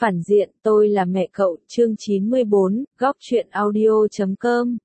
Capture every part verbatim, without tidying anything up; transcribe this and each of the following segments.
Phản diện, tôi là mẹ cậu, chương chín mươi bốn, góc truyện audio chấm com.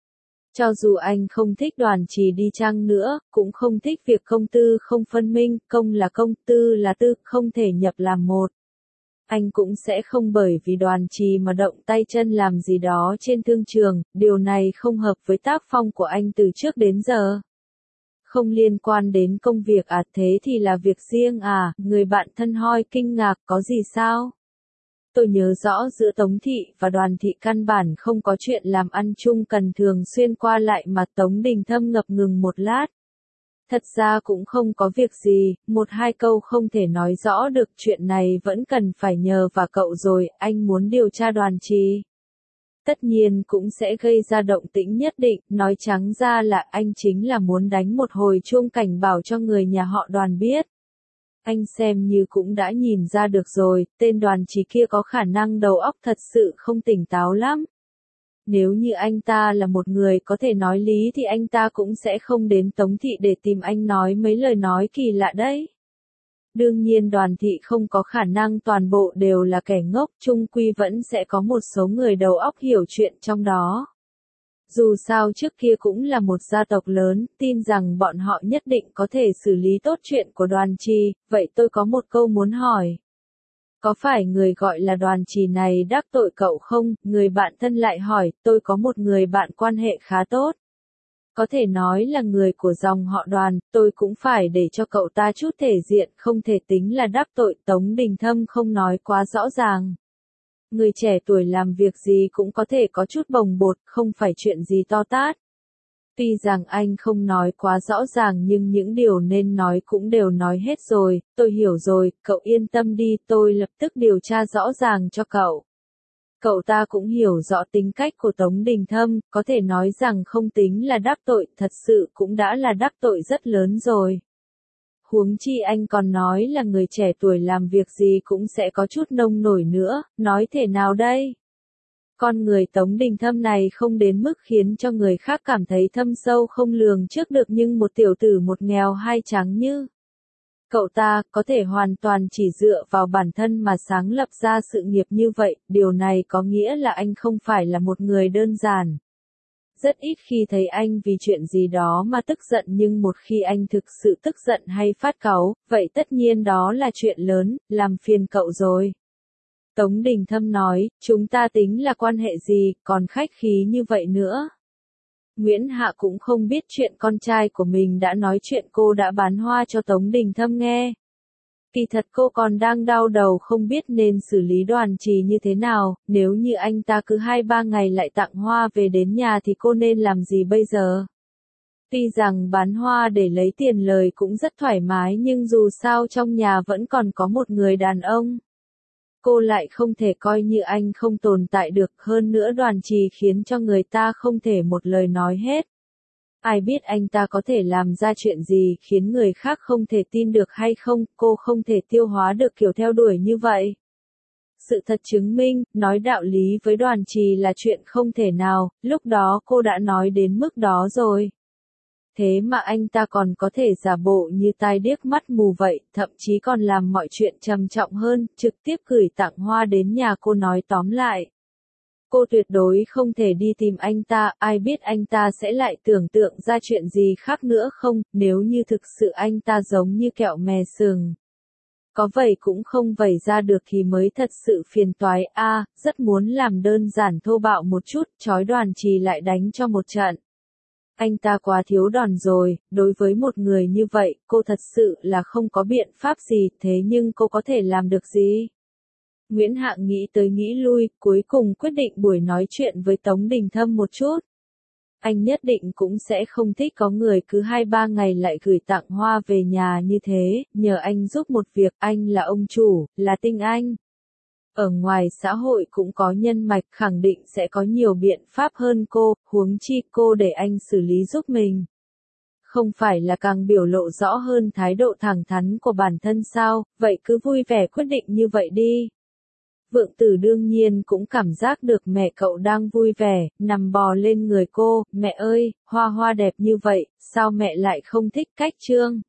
Cho dù anh không thích Đoàn Trì đi chăng nữa, cũng không thích việc công tư không phân minh, công là công, tư là tư, không thể nhập làm một. Anh cũng sẽ không bởi vì Đoàn Trì mà động tay chân làm gì đó trên thương trường, điều này không hợp với tác phong của anh từ trước đến giờ. Không liên quan đến công việc à, thế thì là việc riêng à, người bạn thân Hoi kinh ngạc, có gì sao? Tôi nhớ rõ giữa Tống Thị và Đoàn Thị căn bản không có chuyện làm ăn chung cần thường xuyên qua lại mà. Tống Đình Thâm ngập ngừng một lát. Thật ra cũng không có việc gì, một hai câu không thể nói rõ được, chuyện này vẫn cần phải nhờ vào cậu rồi. Anh muốn điều tra Đoàn Trì. Tất nhiên cũng sẽ gây ra động tĩnh nhất định, nói trắng ra là anh chính là muốn đánh một hồi chuông cảnh báo cho người nhà họ Đoàn biết. Anh xem như cũng đã nhìn ra được rồi, tên Đoàn Trì kia có khả năng đầu óc thật sự không tỉnh táo lắm. Nếu như anh ta là một người có thể nói lý thì anh ta cũng sẽ không đến Tống Thị để tìm anh nói mấy lời nói kỳ lạ đấy. Đương nhiên Đoàn Thị không có khả năng toàn bộ đều là kẻ ngốc, chung quy vẫn sẽ có một số người đầu óc hiểu chuyện trong đó. Dù sao trước kia cũng là một gia tộc lớn, tin rằng bọn họ nhất định có thể xử lý tốt chuyện của Đoàn Trì, vậy tôi có một câu muốn hỏi. Có phải người gọi là Đoàn Trì này đắc tội cậu không? Người bạn thân lại hỏi, tôi có một người bạn quan hệ khá tốt. Có thể nói là người của dòng họ Đoàn, tôi cũng phải để cho cậu ta chút thể diện, không thể tính là đắc tội. Tống Đình Thâm không nói quá rõ ràng. Người trẻ tuổi làm việc gì cũng có thể có chút bồng bột, không phải chuyện gì to tát. Tuy rằng anh không nói quá rõ ràng nhưng những điều nên nói cũng đều nói hết rồi. Tôi hiểu rồi, cậu yên tâm đi, tôi lập tức điều tra rõ ràng cho cậu. Cậu ta cũng hiểu rõ tính cách của Tống Đình Thâm, có thể nói rằng không tính là đắc tội, thật sự cũng đã là đắc tội rất lớn rồi. Huống chi anh còn nói là người trẻ tuổi làm việc gì cũng sẽ có chút nông nổi nữa, nói thế nào đây? Con người Tống Đình Thâm này không đến mức khiến cho người khác cảm thấy thâm sâu không lường trước được, nhưng một tiểu tử một nghèo hai trắng như cậu ta có thể hoàn toàn chỉ dựa vào bản thân mà sáng lập ra sự nghiệp như vậy, điều này có nghĩa là anh không phải là một người đơn giản. Rất ít khi thấy anh vì chuyện gì đó mà tức giận, nhưng một khi anh thực sự tức giận hay phát cáu, vậy tất nhiên đó là chuyện lớn, làm phiền cậu rồi. Tống Đình Thâm nói, chúng ta tính là quan hệ gì, còn khách khí như vậy nữa. Nguyễn Hạ cũng không biết chuyện con trai của mình đã nói chuyện cô đã bán hoa cho Tống Đình Thâm nghe. Kỳ thật cô còn đang đau đầu không biết nên xử lý Đoàn Trì như thế nào, nếu như anh ta cứ hai ba ngày lại tặng hoa về đến nhà thì cô nên làm gì bây giờ? Tuy rằng bán hoa để lấy tiền lời cũng rất thoải mái, nhưng dù sao trong nhà vẫn còn có một người đàn ông. Cô lại không thể coi như anh không tồn tại được, hơn nữa Đoàn Trì khiến cho người ta không thể một lời nói hết. Ai biết anh ta có thể làm ra chuyện gì khiến người khác không thể tin được hay không, cô không thể tiêu hóa được kiểu theo đuổi như vậy. Sự thật chứng minh, nói đạo lý với Đoàn Trì là chuyện không thể nào, lúc đó cô đã nói đến mức đó rồi. Thế mà anh ta còn có thể giả bộ như tai điếc mắt mù vậy, thậm chí còn làm mọi chuyện trầm trọng hơn, trực tiếp gửi tặng hoa đến nhà cô. Nói tóm lại, cô tuyệt đối không thể đi tìm anh ta, ai biết anh ta sẽ lại tưởng tượng ra chuyện gì khác nữa không, nếu như thực sự anh ta giống như kẹo mè sừng. Có vẩy cũng không vẩy ra được thì mới thật sự phiền toái. A, à, rất muốn làm đơn giản thô bạo một chút, trói Đoàn Trì lại đánh cho một trận. Anh ta quá thiếu đòn rồi, đối với một người như vậy, cô thật sự là không có biện pháp gì, thế nhưng cô có thể làm được gì? Nguyễn Hạng nghĩ tới nghĩ lui, cuối cùng quyết định buổi nói chuyện với Tống Đình Thâm một chút. Anh nhất định cũng sẽ không thích có người cứ hai ba ngày lại gửi tặng hoa về nhà như thế, nhờ anh giúp một việc, anh là ông chủ, là tinh anh. Ở ngoài xã hội cũng có nhân mạch, khẳng định sẽ có nhiều biện pháp hơn cô, huống chi cô để anh xử lý giúp mình. Không phải là càng biểu lộ rõ hơn thái độ thẳng thắn của bản thân sao, vậy cứ vui vẻ quyết định như vậy đi. Vượng Tử đương nhiên cũng cảm giác được mẹ cậu đang vui vẻ, nằm bò lên người cô, mẹ ơi, Hoa Hoa đẹp như vậy, sao mẹ lại không thích cách Trương?